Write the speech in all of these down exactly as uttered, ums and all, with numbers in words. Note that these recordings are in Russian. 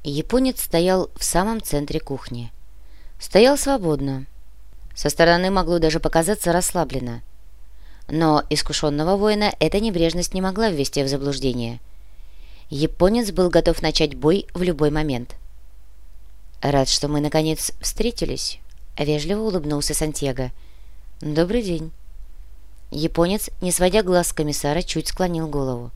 Японец стоял в самом центре кухни. Стоял свободно. Со стороны могло даже показаться расслабленно. Но искушенного воина эта небрежность не могла ввести в заблуждение. Японец был готов начать бой в любой момент. «Рад, что мы, наконец, встретились», — вежливо улыбнулся Сантьяго. «Добрый день». Японец, не сводя глаз с комиссара, чуть склонил голову.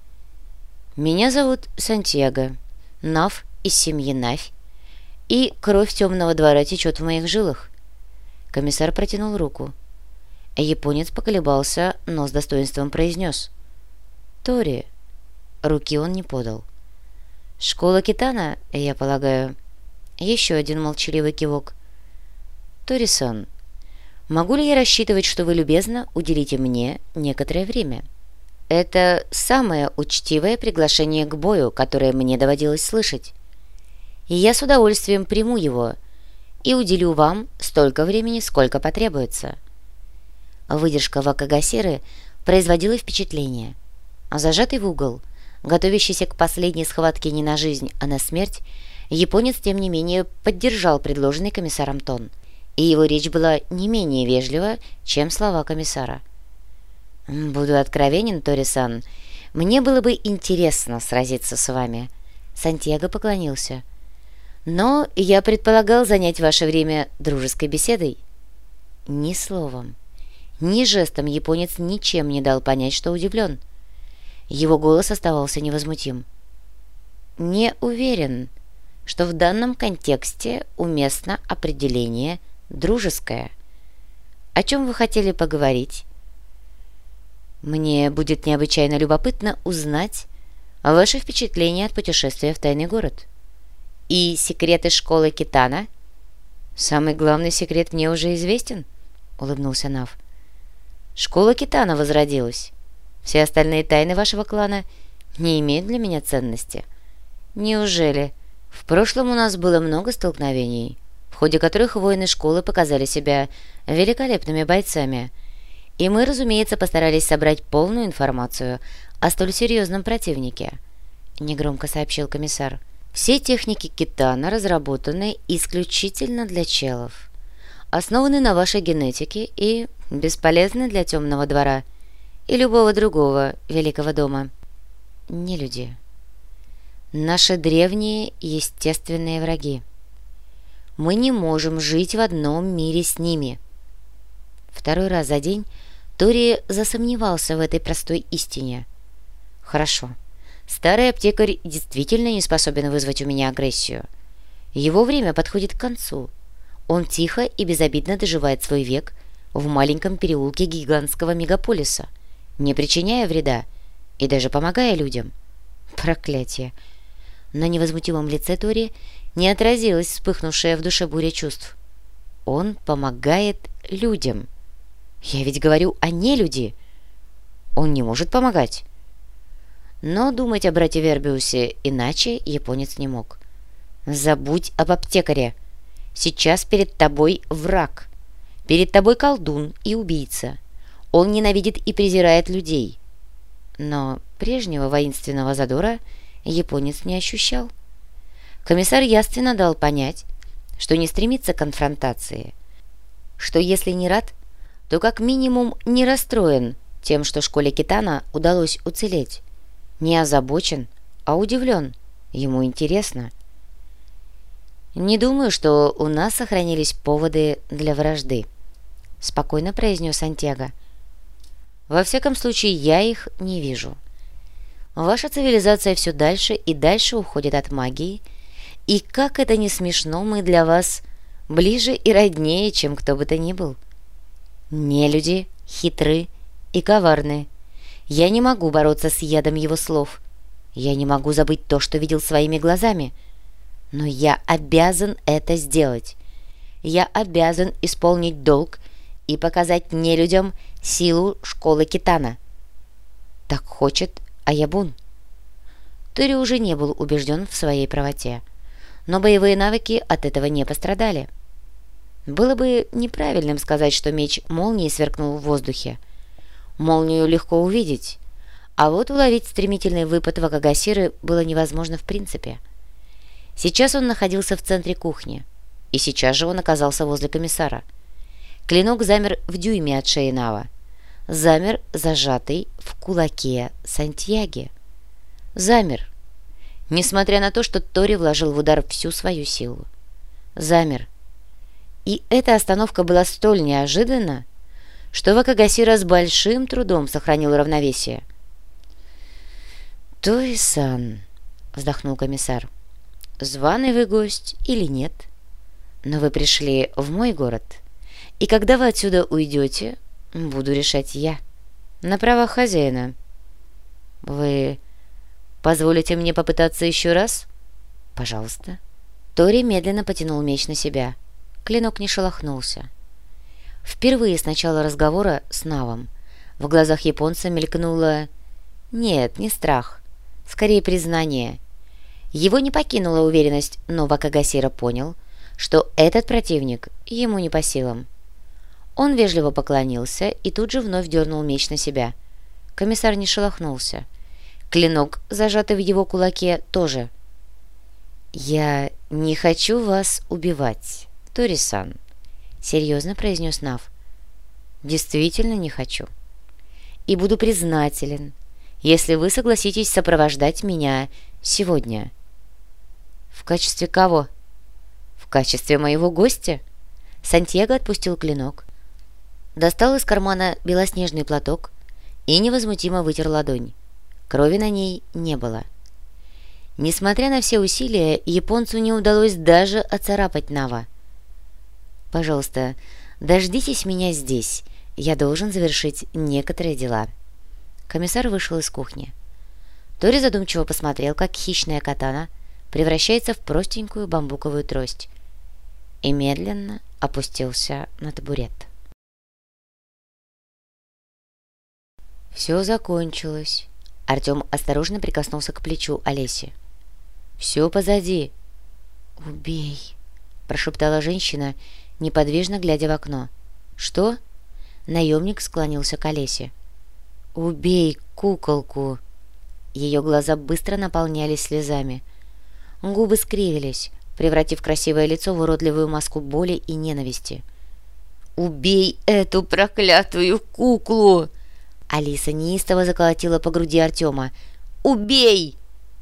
«Меня зовут Сантьяго, Нав из семьи Навь, и кровь темного двора течет в моих жилах». Комиссар протянул руку. Японец поколебался, но с достоинством произнес: «Тори». Руки он не подал. «Школа Китана, я полагаю». Еще один молчаливый кивок. «Тори-сан, могу ли я рассчитывать, что вы любезно уделите мне некоторое время? Это самое учтивое приглашение к бою, которое мне доводилось слышать. И я с удовольствием приму его и уделю вам столько времени, сколько потребуется». Выдержка Вакагасиры производила впечатление. Зажатый в угол, готовящийся к последней схватке не на жизнь, а на смерть, японец, тем не менее, поддержал предложенный комиссаром тон, и его речь была не менее вежлива, чем слова комиссара. «Буду откровенен, Тори-сан, мне было бы интересно сразиться с вами». Сантьяго поклонился. «Но я предполагал занять ваше время дружеской беседой». Ни словом, ни жестом японец ничем не дал понять, что удивлен. Его голос оставался невозмутим. «Не уверен, что в данном контексте уместно определение «дружеское». О чем вы хотели поговорить?» «Мне будет необычайно любопытно узнать ваши впечатления от путешествия в тайный город. И секреты школы Китана?» «Самый главный секрет мне уже известен», — улыбнулся Нав. «Школа Китана возродилась. Все остальные тайны вашего клана не имеют для меня ценности». «Неужели? В прошлом у нас было много столкновений, в ходе которых воины школы показали себя великолепными бойцами, и мы, разумеется, постарались собрать полную информацию о столь серьезном противнике», — негромко сообщил комиссар. «Все техники Китана разработаны исключительно для челов, основаны на вашей генетике и бесполезны для темного двора и любого другого великого дома. Не люди. Наши древние естественные враги. Мы не можем жить в одном мире с ними». Второй раз за день Тори засомневался в этой простой истине. «Хорошо. Старый аптекарь действительно не способен вызвать у меня агрессию. Его время подходит к концу. Он тихо и безобидно доживает свой век в маленьком переулке гигантского мегаполиса, не причиняя вреда и даже помогая людям. Проклятие!» На невозмутимом лице Тори не отразилась вспыхнувшая в душе буря чувств. «Он помогает людям. Я ведь говорю о нелюди. Он не может помогать». Но думать о брате Вербиусе иначе японец не мог. «Забудь об аптекаре. Сейчас перед тобой враг. Перед тобой колдун и убийца. Он ненавидит и презирает людей». Но прежнего воинственного задора японец не ощущал. Комиссар ясно дал понять, что не стремится к конфронтации, что если не рад, то как минимум не расстроен тем, что школе Китана удалось уцелеть. Не озабочен, а удивлен. Ему интересно. «Не думаю, что у нас сохранились поводы для вражды», — спокойно произнес Сантьяго. «Во всяком случае, я их не вижу. Ваша цивилизация все дальше и дальше уходит от магии, и, как это не смешно, мы для вас ближе и роднее, чем кто бы то ни был. Нелюди, хитры и коварны. Я не могу бороться с ядом его слов. Я не могу забыть то, что видел своими глазами. Но я обязан это сделать. Я обязан исполнить долг и показать нелюдям силу школы Китана. Так хочет Аябун». Тори уже не был убежден в своей правоте, но боевые навыки от этого не пострадали. Было бы неправильным сказать, что меч молнии сверкнул в воздухе. Молнию легко увидеть, а вот уловить стремительный выпад Вакагасиры было невозможно в принципе. Сейчас он находился в центре кухни, и сейчас же он оказался возле комиссара. Клинок замер в дюйме от шеи Нава. Замер, зажатый в кулаке Сантьяги. Замер, несмотря на то, что Тори вложил в удар всю свою силу. Замер. И эта остановка была столь неожиданна, что Вакагасира с большим трудом сохранил равновесие. «Тори-сан», — вздохнул комиссар, — «званый вы гость или нет? Но вы пришли в мой город, и когда вы отсюда уйдете, буду решать я, на правах хозяина. Вы позволите мне попытаться еще раз? Пожалуйста». Тори медленно потянул меч на себя. Клинок не шелохнулся. Впервые с начала разговора с Навом в глазах японца мелькнуло... Нет, не страх, скорее признание. Его не покинула уверенность, но Вакагасира понял, что этот противник ему не по силам. Он вежливо поклонился и тут же вновь дернул меч на себя. Комиссар не шелохнулся. Клинок, зажатый в его кулаке, тоже. «Я не хочу вас убивать, Тори-сан», — серьезно произнес Нав. «Действительно не хочу. И буду признателен, если вы согласитесь сопровождать меня сегодня». «В качестве кого?» «В качестве моего гостя». Сантьяго отпустил клинок, достал из кармана белоснежный платок и невозмутимо вытер ладонь. Крови на ней не было. Несмотря на все усилия, японцу не удалось даже оцарапать Нава. «Пожалуйста, дождитесь меня здесь. Я должен завершить некоторые дела». Комиссар вышел из кухни. Тори задумчиво посмотрел, как хищная катана превращается в простенькую бамбуковую трость, и медленно опустился на табурет. Все закончилось. Артем осторожно прикоснулся к плечу Олеси. «Все позади». «Убей», — прошептала женщина, неподвижно глядя в окно. «Что?» Наемник склонился к Олесе. «Убей куколку». Ее глаза быстро наполнялись слезами. Губы скривились, превратив красивое лицо в уродливую маску боли и ненависти. «Убей эту проклятую куклу!» Алиса неистово заколотила по груди Артема. «Убей!»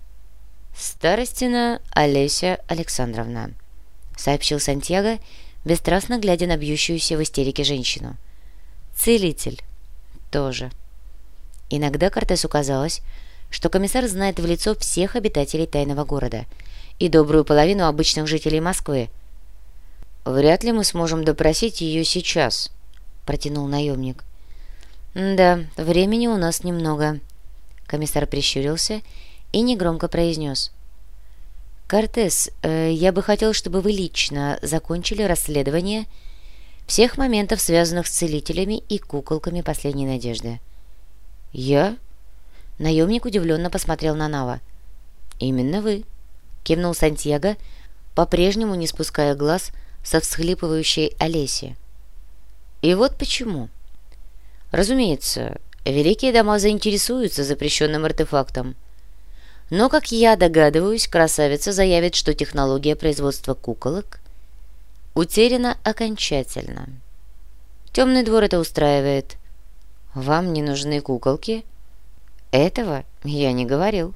«Старостина Олеся Александровна», — сообщил Сантьяго, бесстрастно глядя на бьющуюся в истерике женщину. «Целитель тоже». Иногда Кортесу казалось, что комиссар знает в лицо всех обитателей тайного города и добрую половину обычных жителей Москвы. «Вряд ли мы сможем допросить ее сейчас», — протянул наемник. «Да, времени у нас немного». Комиссар прищурился и негромко произнес. «Кортес, э, я бы хотел, чтобы вы лично закончили расследование всех моментов, связанных с целителями и куколками последней надежды». «Я?» Наемник удивленно посмотрел на Нава. «Именно вы», — кивнул Сантьяго, по-прежнему не спуская глаз со всхлипывающей Олеси. «И вот почему. Разумеется, великие дома заинтересуются запрещенным артефактом. Но, как я догадываюсь, красавица заявит, что технология производства куколок утеряна окончательно. Темный двор это устраивает. Вам не нужны куколки? Этого я не говорил.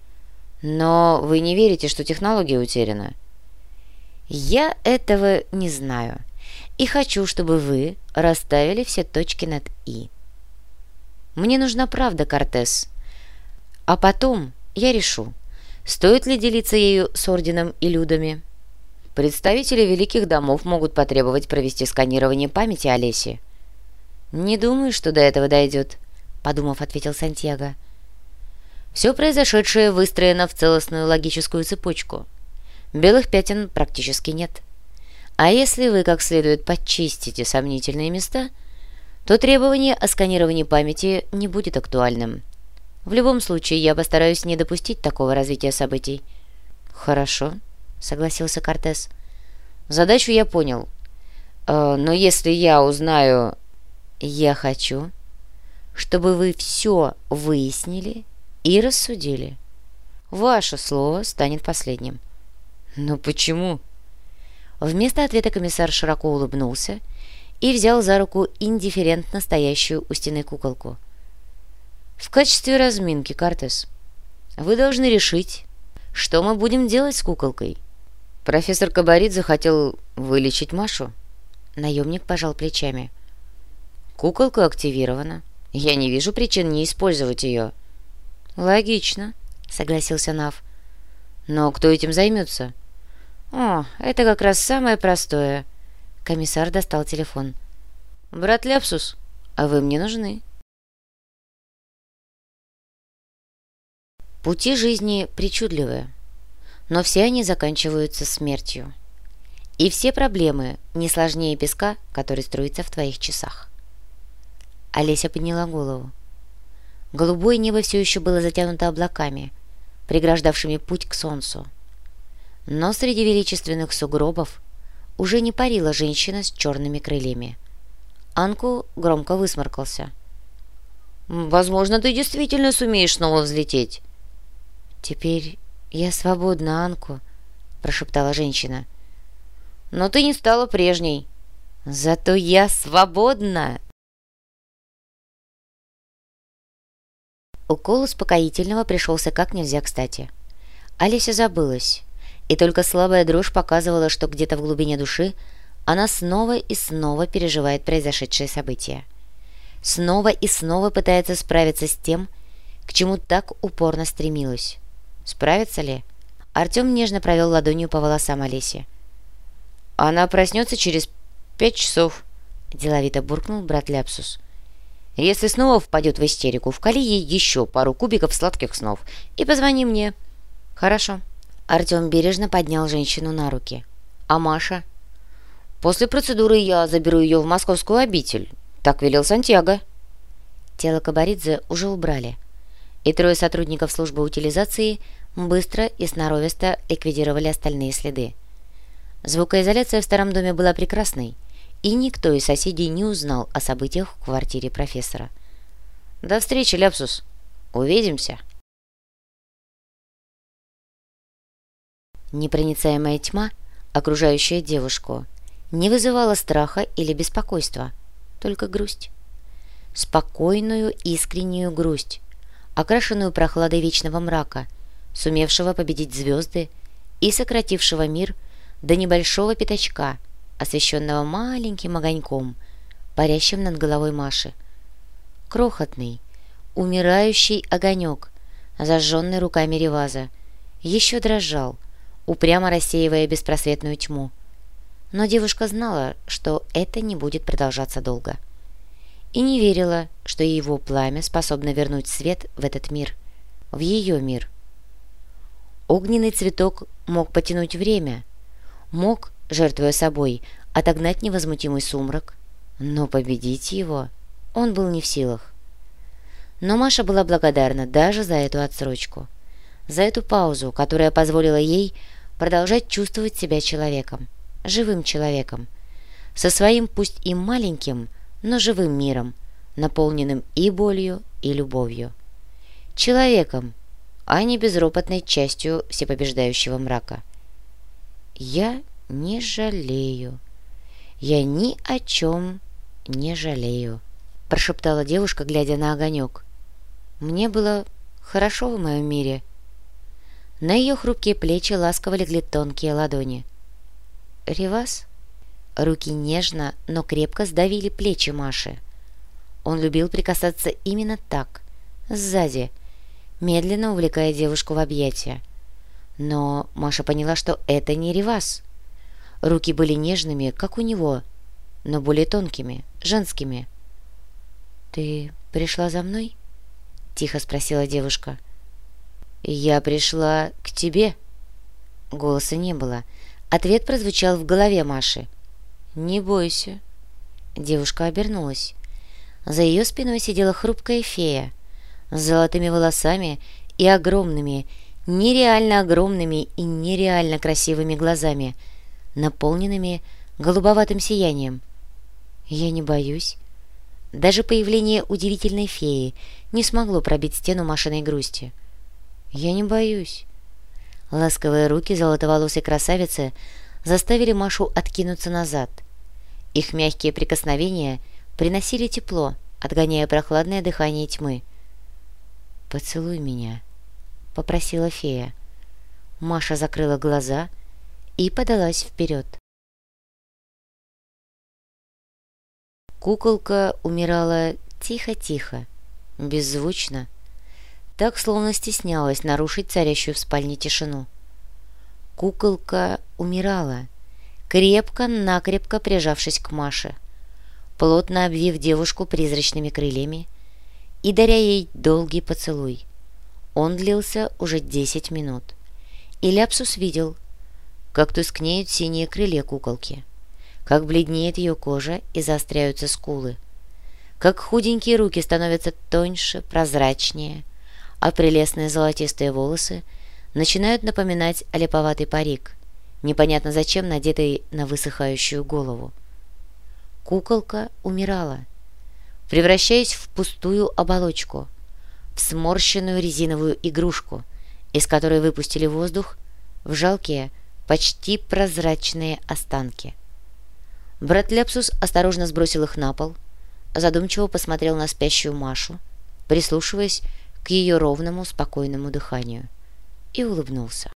Но вы не верите, что технология утеряна? Я этого не знаю. И хочу, чтобы вы расставили все точки над «и». Мне нужна правда, Кортес. А потом я решу, стоит ли делиться ею с Орденом и Людами. Представители великих домов могут потребовать провести сканирование памяти Олеси. «Не думаю, что до этого дойдет», — подумав, ответил Сантьяго. «Все произошедшее выстроено в целостную логическую цепочку. Белых пятен практически нет. А если вы как следует подчистите сомнительные места, то требование о сканировании памяти не будет актуальным. В любом случае, я постараюсь не допустить такого развития событий». «Хорошо», — согласился Кортес. «Задачу я понял. Э, но если я узнаю...» «Я хочу, чтобы вы все выяснили и рассудили. Ваше слово станет последним». «Но почему?» Вместо ответа комиссар широко улыбнулся и взял за руку индифферентно стоящую у стены куколку. «В качестве разминки, Кортес, вы должны решить, что мы будем делать с куколкой. Профессор Кабарит захотел вылечить Машу». Наемник пожал плечами. «Куколка активирована. Я не вижу причин не использовать ее». «Логично», — согласился Нав. «Но кто этим займется?» «О, это как раз самое простое». Комиссар достал телефон. «Брат Ляпсус, а вы мне нужны». Пути жизни причудливые, но все они заканчиваются смертью. И все проблемы не сложнее песка, который струится в твоих часах. Олеся подняла голову. Голубое небо все еще было затянуто облаками, преграждавшими путь к солнцу. Но среди величественных сугробов уже не парила женщина с черными крыльями. Анку громко высморкался. «Возможно, ты действительно сумеешь снова взлететь». «Теперь я свободна, Анку», — прошептала женщина. «Но ты не стала прежней». «Зато я свободна!» Укол успокоительного пришелся как нельзя кстати. Олеся забылась, и только слабая дрожь показывала, что где-то в глубине души она снова и снова переживает произошедшее событие. Снова и снова пытается справиться с тем, к чему так упорно стремилась. Справится ли? Артем нежно провел ладонью по волосам Олеси. «Она проснется через пять часов», — деловито буркнул брат Ляпсус. «Если снова впадет в истерику, вкали ей еще пару кубиков сладких снов и позвони мне». «Хорошо». Артем бережно поднял женщину на руки. «А Маша?» «После процедуры я заберу ее в московскую обитель. Так велел Сантьяго». Тело Кабаридзе уже убрали, и трое сотрудников службы утилизации быстро и сноровисто ликвидировали остальные следы. Звукоизоляция в старом доме была прекрасной, и никто из соседей не узнал о событиях в квартире профессора. «До встречи, Ляпсус. Увидимся». Непроницаемая тьма, окружающая девушку, не вызывала страха или беспокойства, только грусть. Спокойную, искреннюю грусть, окрашенную прохладой вечного мрака, сумевшего победить звезды и сократившего мир до небольшого пятачка, освещенного маленьким огоньком, парящим над головой Маши. Крохотный, умирающий огонек, зажженный руками Реваза, еще дрожал, упрямо рассеивая беспросветную тьму. Но девушка знала, что это не будет продолжаться долго. И не верила, что его пламя способно вернуть свет в этот мир, в ее мир. Огненный цветок мог потянуть время, мог, жертвуя собой, отогнать невозмутимый сумрак, но победить его он был не в силах. Но Маша была благодарна даже за эту отсрочку, за эту паузу, которая позволила ей продолжать чувствовать себя человеком, живым человеком, со своим пусть и маленьким, но живым миром, наполненным и болью, и любовью. Человеком, а не безропотной частью всепобеждающего мрака. «Я не жалею. Я ни о чем не жалею», — прошептала девушка, глядя на огонек. «Мне было хорошо в моем мире». На ее хрупкие плечи ласково легли тонкие ладони. «Реваз?» Руки нежно, но крепко сдавили плечи Маши. Он любил прикасаться именно так, сзади, медленно увлекая девушку в объятия. Но Маша поняла, что это не Реваз. Руки были нежными, как у него, но более тонкими, женскими. «Ты пришла за мной?» — тихо спросила девушка. «Я пришла к тебе». Голоса не было. Ответ прозвучал в голове Маши. «Не бойся». Девушка обернулась. За ее спиной сидела хрупкая фея с золотыми волосами и огромными, нереально огромными и нереально красивыми глазами, наполненными голубоватым сиянием. «Я не боюсь». Даже появление удивительной феи не смогло пробить стену Машиной грусти. «Я не боюсь». Ласковые руки золотоволосой красавицы заставили Машу откинуться назад. Их мягкие прикосновения приносили тепло, отгоняя прохладное дыхание тьмы. «Поцелуй меня», — попросила фея. Маша закрыла глаза и подалась вперед. Куколка умирала тихо-тихо, беззвучно, так, словно стеснялась нарушить царящую в спальне тишину. Куколка умирала, крепко-накрепко прижавшись к Маше, плотно обвив девушку призрачными крыльями и даря ей долгий поцелуй. Он длился уже десять минут, и Ляпсус видел, как тускнеют синие крылья куколки, как бледнеет ее кожа и заостряются скулы, как худенькие руки становятся тоньше, прозрачнее, а прелестные золотистые волосы начинают напоминать олиповатый парик, непонятно зачем надетый на высыхающую голову. Куколка умирала, превращаясь в пустую оболочку, в сморщенную резиновую игрушку, из которой выпустили воздух в жалкие, почти прозрачные останки. Брат Ляпсус осторожно сбросил их на пол, задумчиво посмотрел на спящую Машу, прислушиваясь к ее ровному, спокойному дыханию, и улыбнулся.